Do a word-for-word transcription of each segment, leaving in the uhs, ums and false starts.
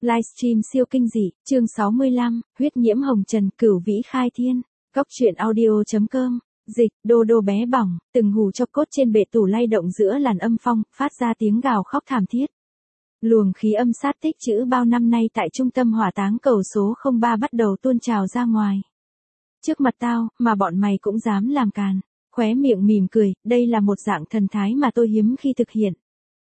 Livestream siêu kinh dị, chương sáu mươi lăm, huyết nhiễm hồng trần, cửu vĩ khai thiên. Góc truyện audio.com, dịch, đô đô bé bỏng, từng hù cho cốt trên bệ tủ lay động giữa làn âm phong, phát ra tiếng gào khóc thảm thiết. Luồng khí âm sát tích trữ bao năm nay tại trung tâm hỏa táng cầu số không ba bắt đầu tuôn trào ra ngoài. Trước mặt tao, mà bọn mày cũng dám làm càn. Khóe miệng mỉm cười, đây là một dạng thần thái mà tôi hiếm khi thực hiện.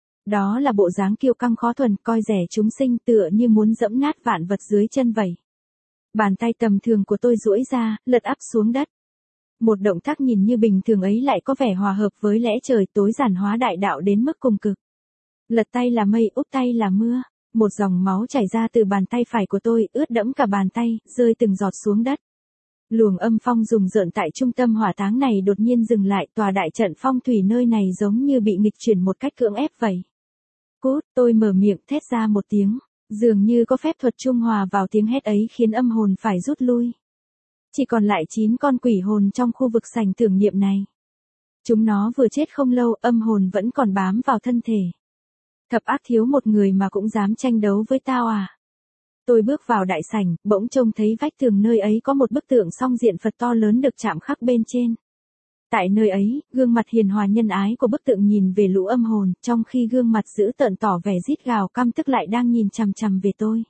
Đó là bộ dáng kiêu căng khó thuần, coi rẻ chúng sinh tựa như muốn dẫm nát vạn vật dưới chân vậy. Bàn tay tầm thường của tôi duỗi ra, lật ắp xuống đất. Một động tác nhìn như bình thường ấy lại có vẻ hòa hợp với lẽ trời tối giản hóa đại đạo đến mức cùng cực. Lật tay là mây, úp tay là mưa. Một dòng máu chảy ra từ bàn tay phải của tôi, ướt đẫm cả bàn tay, rơi từng giọt xuống đất. Luồng âm phong rùng rợn tại trung tâm hỏa táng này đột nhiên dừng lại, tòa đại trận phong thủy nơi này giống như bị nghịch chuyển một cách cưỡng ép vậy. Cút, tôi mở miệng thét ra một tiếng, dường như có phép thuật trung hòa vào tiếng hét ấy khiến âm hồn phải rút lui. Chỉ còn lại chín con quỷ hồn trong khu vực sảnh tưởng niệm này. Chúng nó vừa chết không lâu, âm hồn vẫn còn bám vào thân thể. Thập ác thiếu một người mà cũng dám tranh đấu với tao à? Tôi bước vào đại sảnh, bỗng trông thấy vách tường nơi ấy có một bức tượng song diện Phật to lớn được chạm khắc bên trên. Tại nơi ấy, gương mặt hiền hòa nhân ái của bức tượng nhìn về lũ âm hồn, trong khi gương mặt dữ tợn tỏ vẻ rít gào căm tức lại đang nhìn chằm chằm về tôi.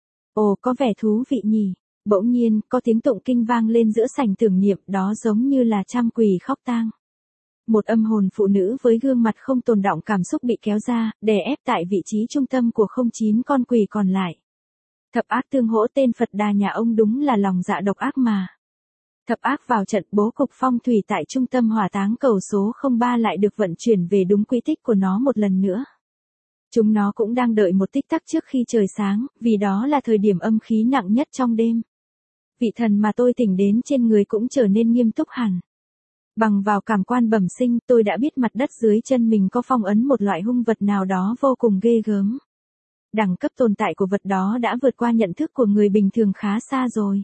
Ồ, có vẻ thú vị nhỉ. Bỗng nhiên, có tiếng tụng kinh vang lên giữa sảnh tưởng niệm, đó giống như là trăm quỷ khóc tang. Một âm hồn phụ nữ với gương mặt không tồn đọng cảm xúc bị kéo ra, đè ép tại vị trí trung tâm của không chín con quỷ còn lại. Thập ác tương hỗ, tên Phật Đà nhà ông đúng là lòng dạ độc ác mà. Thập ác vào trận, bố cục phong thủy tại trung tâm hỏa táng cầu số không ba lại được vận chuyển về đúng quỹ tích của nó một lần nữa. Chúng nó cũng đang đợi một tích tắc trước khi trời sáng, vì đó là thời điểm âm khí nặng nhất trong đêm. Vị thần mà tôi tỉnh đến trên người cũng trở nên nghiêm túc hẳn. Bằng vào cảm quan bẩm sinh, tôi đã biết mặt đất dưới chân mình có phong ấn một loại hung vật nào đó vô cùng ghê gớm. Đẳng cấp tồn tại của vật đó đã vượt qua nhận thức của người bình thường khá xa rồi.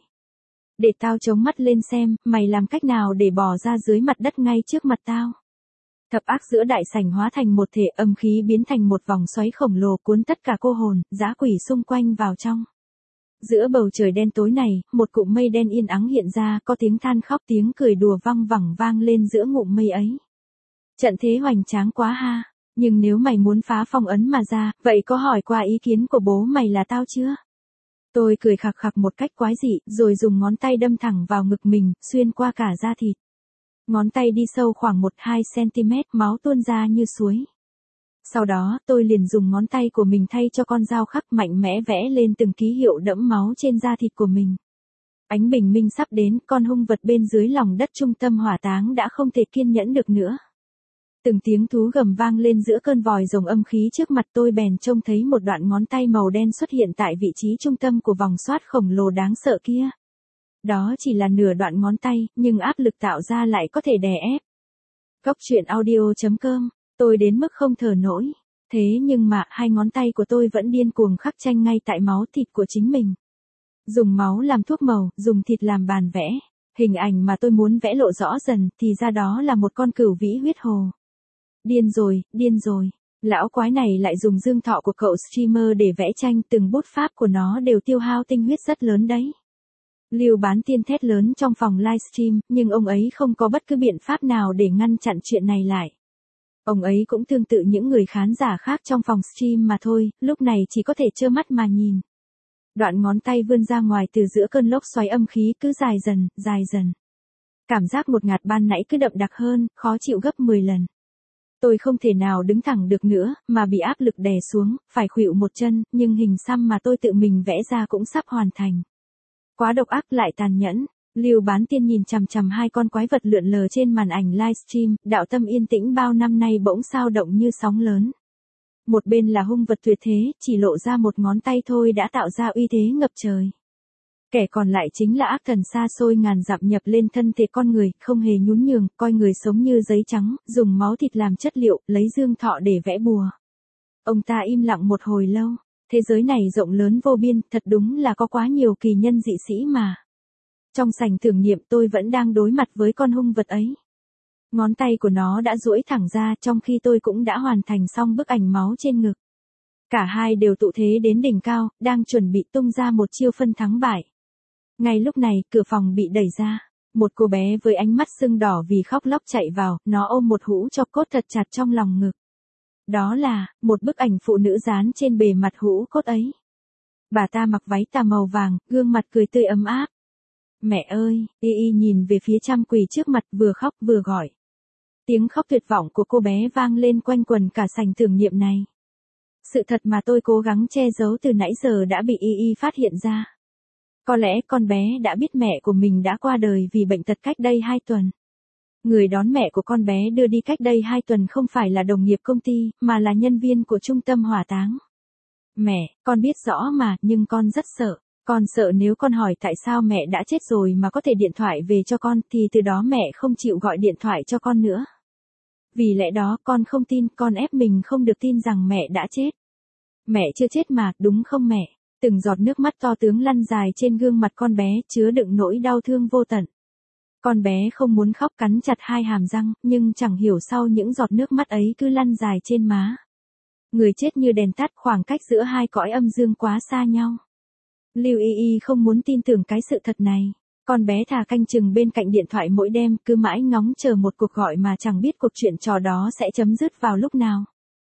Để tao chống mắt lên xem, mày làm cách nào để bò ra dưới mặt đất ngay trước mặt tao. Thập ác giữa đại sảnh hóa thành một thể, âm khí biến thành một vòng xoáy khổng lồ cuốn tất cả cô hồn, dã quỷ xung quanh vào trong. Giữa bầu trời đen tối này, một cụm mây đen yên ắng hiện ra, có tiếng than khóc tiếng cười đùa văng vẳng vang lên giữa ngụm mây ấy. Trận thế hoành tráng quá ha, nhưng nếu mày muốn phá phong ấn mà ra, vậy có hỏi qua ý kiến của bố mày là tao chưa? Tôi cười khặc khặc một cách quái dị, rồi dùng ngón tay đâm thẳng vào ngực mình, xuyên qua cả da thịt. Ngón tay đi sâu khoảng một đến hai xăng-ti-mét, máu tuôn ra như suối. Sau đó, tôi liền dùng ngón tay của mình thay cho con dao khắc mạnh mẽ vẽ lên từng ký hiệu đẫm máu trên da thịt của mình. Ánh bình minh sắp đến, con hung vật bên dưới lòng đất trung tâm hỏa táng đã không thể kiên nhẫn được nữa. Từng tiếng thú gầm vang lên giữa cơn vòi rồng âm khí trước mặt tôi, bèn trông thấy một đoạn ngón tay màu đen xuất hiện tại vị trí trung tâm của vòng xoát khổng lồ đáng sợ kia. Đó chỉ là nửa đoạn ngón tay, nhưng áp lực tạo ra lại có thể đè ép. Góc truyện audio.com, tôi đến mức không thở nổi. Thế nhưng mà, hai ngón tay của tôi vẫn điên cuồng khắc tranh ngay tại máu thịt của chính mình. Dùng máu làm thuốc màu, dùng thịt làm bàn vẽ. Hình ảnh mà tôi muốn vẽ lộ rõ dần, thì ra đó là một con cửu vĩ huyết hồ. Điên rồi, điên rồi. Lão quái này lại dùng dương thọ của cậu streamer để vẽ tranh, từng bút pháp của nó đều tiêu hao tinh huyết rất lớn đấy. Lưu Bán Tiên thét lớn trong phòng livestream, nhưng ông ấy không có bất cứ biện pháp nào để ngăn chặn chuyện này lại. Ông ấy cũng tương tự những người khán giả khác trong phòng stream mà thôi, lúc này chỉ có thể trơ mắt mà nhìn. Đoạn ngón tay vươn ra ngoài từ giữa cơn lốc xoáy âm khí cứ dài dần, dài dần. Cảm giác ngột ngạt ban nãy cứ đậm đặc hơn, khó chịu gấp mười lần. Tôi không thể nào đứng thẳng được nữa, mà bị áp lực đè xuống, phải khuỵu một chân, nhưng hình xăm mà tôi tự mình vẽ ra cũng sắp hoàn thành. Quá độc ác lại tàn nhẫn. Lưu Bán Tiên nhìn chằm chằm hai con quái vật lượn lờ trên màn ảnh livestream, đạo tâm yên tĩnh bao năm nay bỗng sao động như sóng lớn. Một bên là hung vật tuyệt thế, chỉ lộ ra một ngón tay thôi đã tạo ra uy thế ngập trời. Kẻ còn lại chính là ác thần xa xôi ngàn dặm nhập lên thân thể con người, không hề nhún nhường, coi người sống như giấy trắng, dùng máu thịt làm chất liệu, lấy dương thọ để vẽ bùa. Ông ta im lặng một hồi lâu. Thế giới này rộng lớn vô biên, thật đúng là có quá nhiều kỳ nhân dị sĩ mà. Trong sảnh tưởng niệm tôi vẫn đang đối mặt với con hung vật ấy. Ngón tay của nó đã duỗi thẳng ra, trong khi tôi cũng đã hoàn thành xong bức ảnh máu trên ngực. Cả hai đều tụ thế đến đỉnh cao, đang chuẩn bị tung ra một chiêu phân thắng bại. Ngay lúc này, cửa phòng bị đẩy ra. Một cô bé với ánh mắt sưng đỏ vì khóc lóc chạy vào, nó ôm một hũ cho cốt thật chặt trong lòng ngực. Đó là, một bức ảnh phụ nữ dán trên bề mặt hũ cốt ấy. Bà ta mặc váy tà màu vàng, gương mặt cười tươi ấm áp. Mẹ ơi, y y nhìn về phía trăm quỳ trước mặt vừa khóc vừa gọi. Tiếng khóc tuyệt vọng của cô bé vang lên quanh quần cả sảnh tưởng niệm này. Sự thật mà tôi cố gắng che giấu từ nãy giờ đã bị y y phát hiện ra. Có lẽ con bé đã biết mẹ của mình đã qua đời vì bệnh tật cách đây hai tuần. Người đón mẹ của con bé đưa đi cách đây hai tuần không phải là đồng nghiệp công ty, mà là nhân viên của trung tâm hỏa táng. Mẹ, con biết rõ mà, nhưng con rất sợ. Con sợ nếu con hỏi tại sao mẹ đã chết rồi mà có thể điện thoại về cho con, thì từ đó mẹ không chịu gọi điện thoại cho con nữa. Vì lẽ đó con không tin, con ép mình không được tin rằng mẹ đã chết. Mẹ chưa chết mà, đúng không mẹ? Từng giọt nước mắt to tướng lăn dài trên gương mặt con bé, chứa đựng nỗi đau thương vô tận. Con bé không muốn khóc, cắn chặt hai hàm răng, nhưng chẳng hiểu sao những giọt nước mắt ấy cứ lăn dài trên má. Người chết như đèn tắt, khoảng cách giữa hai cõi âm dương quá xa nhau. Lưu Y Y không muốn tin tưởng cái sự thật này. Con bé thà canh chừng bên cạnh điện thoại mỗi đêm, cứ mãi ngóng chờ một cuộc gọi mà chẳng biết cuộc chuyện trò đó sẽ chấm dứt vào lúc nào.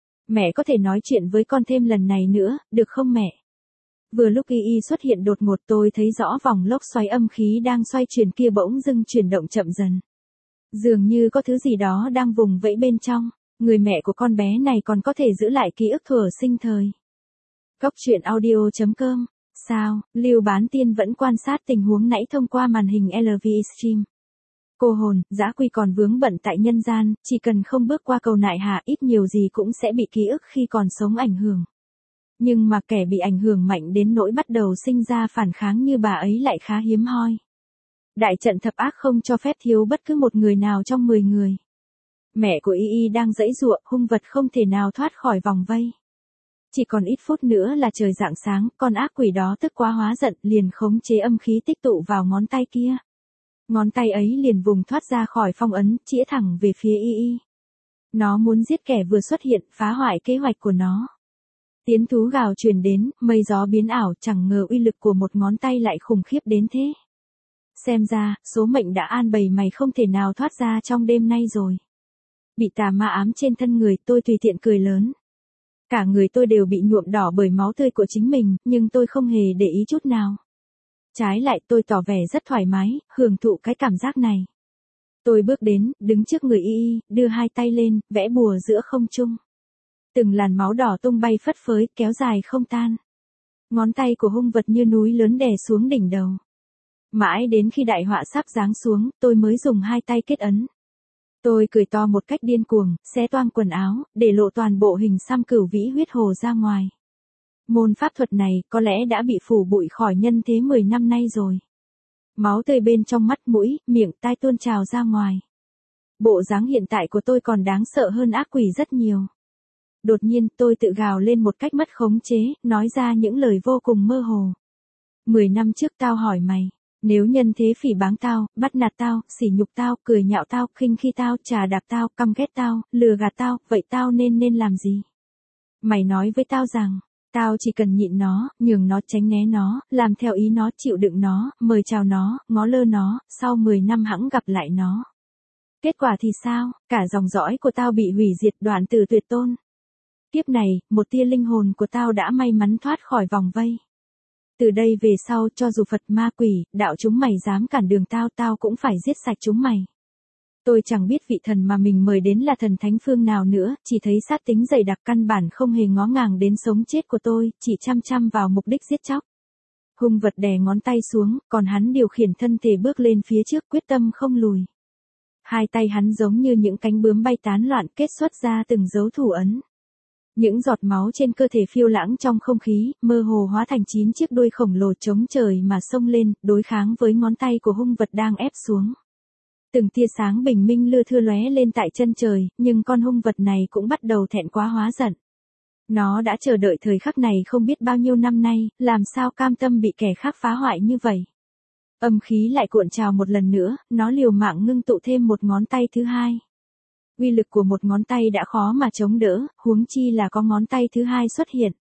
Mẹ có thể nói chuyện với con thêm lần này nữa, được không mẹ? Vừa lúc Y Y xuất hiện đột ngột, tôi thấy rõ vòng lốc xoáy âm khí đang xoay chuyển kia bỗng dưng chuyển động chậm dần. Dường như có thứ gì đó đang vùng vẫy bên trong. Người mẹ của con bé này còn có thể giữ lại ký ức thuở sinh thời. Góc truyện audio chấm com. Sao, Lưu Bán Tiên vẫn quan sát tình huống nãy thông qua màn hình lờ vê Stream. Cô hồn, dã quỷ còn vướng bận tại nhân gian, chỉ cần không bước qua cầu nại hà ít nhiều gì cũng sẽ bị ký ức khi còn sống ảnh hưởng. Nhưng mà kẻ bị ảnh hưởng mạnh đến nỗi bắt đầu sinh ra phản kháng như bà ấy lại khá hiếm hoi. Đại trận thập ác không cho phép thiếu bất cứ một người nào trong mười người. Mẹ của Y Y đang giãy giụa, hung vật không thể nào thoát khỏi vòng vây. Chỉ còn ít phút nữa là trời rạng sáng, con ác quỷ đó tức quá hóa giận, liền khống chế âm khí tích tụ vào ngón tay kia. Ngón tay ấy liền vùng thoát ra khỏi phong ấn, chĩa thẳng về phía Y Y. Nó muốn giết kẻ vừa xuất hiện, phá hoại kế hoạch của nó. Tiếng thú gào truyền đến, mây gió biến ảo, chẳng ngờ uy lực của một ngón tay lại khủng khiếp đến thế. Xem ra, số mệnh đã an bày mày không thể nào thoát ra trong đêm nay rồi. Bị tà ma ám trên thân người, tôi tùy tiện cười lớn. Cả người tôi đều bị nhuộm đỏ bởi máu tươi của chính mình, nhưng tôi không hề để ý chút nào. Trái lại tôi tỏ vẻ rất thoải mái, hưởng thụ cái cảm giác này. Tôi bước đến, đứng trước người Y Y, đưa hai tay lên, vẽ bùa giữa không trung. Từng làn máu đỏ tung bay phất phới, kéo dài không tan. Ngón tay của hung vật như núi lớn đè xuống đỉnh đầu. Mãi đến khi đại họa sắp giáng xuống, tôi mới dùng hai tay kết ấn. Tôi cười to một cách điên cuồng, xé toang quần áo, để lộ toàn bộ hình xăm cửu vĩ huyết hồ ra ngoài. Môn pháp thuật này có lẽ đã bị phủ bụi khỏi nhân thế mười năm nay rồi. Máu tươi bên trong mắt, mũi, miệng, tai tuôn trào ra ngoài. Bộ dáng hiện tại của tôi còn đáng sợ hơn ác quỷ rất nhiều. Đột nhiên tôi tự gào lên một cách mất khống chế, nói ra những lời vô cùng mơ hồ. Mười năm trước tao hỏi mày. Nếu nhân thế phỉ báng tao, bắt nạt tao, sỉ nhục tao, cười nhạo tao, khinh khi tao, trà đạp tao, căm ghét tao, lừa gạt tao, vậy tao nên nên làm gì? Mày nói với tao rằng, tao chỉ cần nhịn nó, nhường nó, tránh né nó, làm theo ý nó, chịu đựng nó, mời chào nó, ngó lơ nó, sau mười năm hẵng gặp lại nó. Kết quả thì sao? Cả dòng dõi của tao bị hủy diệt, đoạn tử tuyệt tôn. Kiếp này, một tia linh hồn của tao đã may mắn thoát khỏi vòng vây. Từ đây về sau, cho dù Phật ma quỷ, đạo chúng mày dám cản đường tao, tao cũng phải giết sạch chúng mày. Tôi chẳng biết vị thần mà mình mời đến là thần thánh phương nào nữa, chỉ thấy sát tính dày đặc căn bản không hề ngó ngàng đến sống chết của tôi, chỉ chăm chăm vào mục đích giết chóc. Hung vật đè ngón tay xuống, còn hắn điều khiển thân thể bước lên phía trước, quyết tâm không lùi. Hai tay hắn giống như những cánh bướm bay tán loạn, kết xuất ra từng dấu thủ ấn. Những giọt máu trên cơ thể phiêu lãng trong không khí, mơ hồ hóa thành chín chiếc đuôi khổng lồ chống trời mà xông lên, đối kháng với ngón tay của hung vật đang ép xuống. Từng tia sáng bình minh lưa thưa lóe lên tại chân trời, nhưng con hung vật này cũng bắt đầu thẹn quá hóa giận. Nó đã chờ đợi thời khắc này không biết bao nhiêu năm nay, làm sao cam tâm bị kẻ khác phá hoại như vậy. Âm khí lại cuộn trào một lần nữa, nó liều mạng ngưng tụ thêm một ngón tay thứ hai. Uy lực của một ngón tay đã khó mà chống đỡ, huống chi là có ngón tay thứ hai xuất hiện.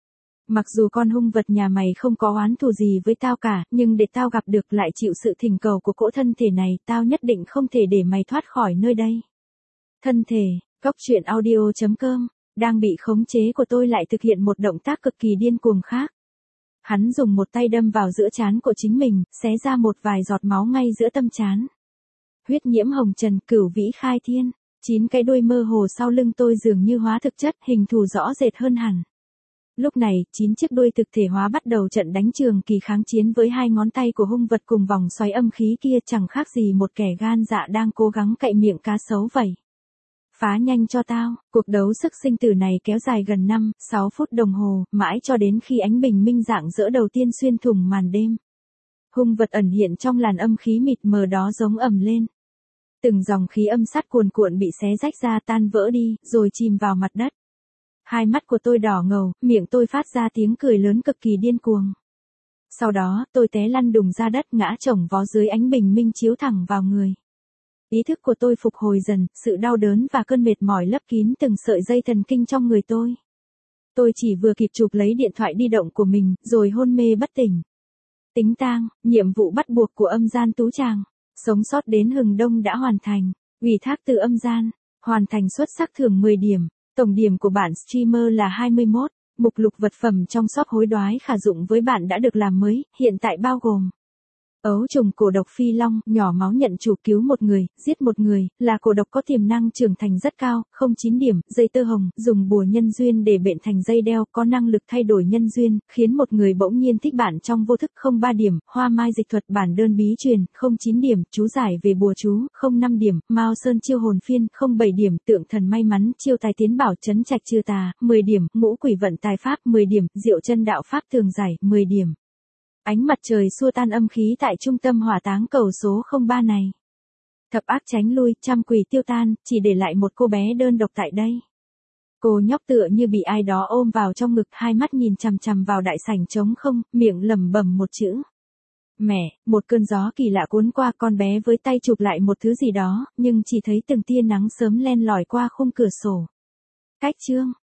Mặc dù con hung vật nhà mày không có oán thù gì với tao cả, nhưng để tao gặp được lại chịu sự thỉnh cầu của cỗ thân thể này, tao nhất định không thể để mày thoát khỏi nơi đây. Thân thể, Cốc truyện audio chấm com, đang bị khống chế của tôi lại thực hiện một động tác cực kỳ điên cuồng khác. Hắn dùng một tay đâm vào giữa trán của chính mình, xé ra một vài giọt máu ngay giữa tâm trán. Huyết nhiễm hồng trần, cửu vĩ khai thiên. Chín cái đuôi mơ hồ sau lưng tôi dường như hóa thực chất, hình thù rõ rệt hơn hẳn. Lúc này, chín chiếc đuôi thực thể hóa bắt đầu trận đánh trường kỳ kháng chiến với hai ngón tay của hung vật cùng vòng xoáy âm khí kia, chẳng khác gì một kẻ gan dạ đang cố gắng cậy miệng cá sấu vậy. Phá nhanh cho tao, cuộc đấu sức sinh tử này kéo dài gần năm, sáu phút đồng hồ, mãi cho đến khi ánh bình minh rạng rỡ đầu tiên xuyên thủng màn đêm. Hung vật ẩn hiện trong làn âm khí mịt mờ đó giống ầm lên. Từng dòng khí âm sát cuồn cuộn bị xé rách ra tan vỡ đi, rồi chìm vào mặt đất. Hai mắt của tôi đỏ ngầu, miệng tôi phát ra tiếng cười lớn cực kỳ điên cuồng. Sau đó, tôi té lăn đùng ra đất ngã chồng vó dưới ánh bình minh chiếu thẳng vào người. Ý thức của tôi phục hồi dần, sự đau đớn và cơn mệt mỏi lấp kín từng sợi dây thần kinh trong người tôi. Tôi chỉ vừa kịp chụp lấy điện thoại di động của mình, rồi hôn mê bất tỉnh. Tính tang, nhiệm vụ bắt buộc của âm gian tú tràng. Sống sót đến hừng đông đã hoàn thành. Ủy thác từ âm gian. Hoàn thành xuất sắc thưởng mười điểm. Tổng điểm của bạn streamer là hai mươi mốt. Mục lục vật phẩm trong shop hối đoái khả dụng với bạn đã được làm mới, hiện tại bao gồm ấu trùng cổ độc phi long, nhỏ máu nhận chủ, cứu một người, giết một người, là cổ độc có tiềm năng trưởng thành rất cao, không chín điểm, dây tơ hồng, dùng bùa nhân duyên để bện thành dây đeo, có năng lực thay đổi nhân duyên, khiến một người bỗng nhiên thích bạn trong vô thức, không ba điểm, hoa mai dịch thuật bản đơn bí truyền, không chín điểm, chú giải về bùa chú, không năm điểm, Mao Sơn chiêu hồn phiên, không bảy điểm, tượng thần may mắn, chiêu tài tiến bảo trấn trạch trừ tà, mười điểm, ngũ quỷ vận tài pháp, mười điểm, diệu chân đạo pháp tường giải, mười điểm. Ánh mặt trời xua tan âm khí tại trung tâm hỏa táng cầu số không ba này. Thập ác tránh lui, trăm quỷ tiêu tan, chỉ để lại một cô bé đơn độc tại đây. Cô nhóc tựa như bị ai đó ôm vào trong ngực, hai mắt nhìn chằm chằm vào đại sảnh trống không, miệng lẩm bẩm một chữ. Mẹ, một cơn gió kỳ lạ cuốn qua, con bé với tay chụp lại một thứ gì đó, nhưng chỉ thấy từng tia nắng sớm len lỏi qua khung cửa sổ. Cách chương.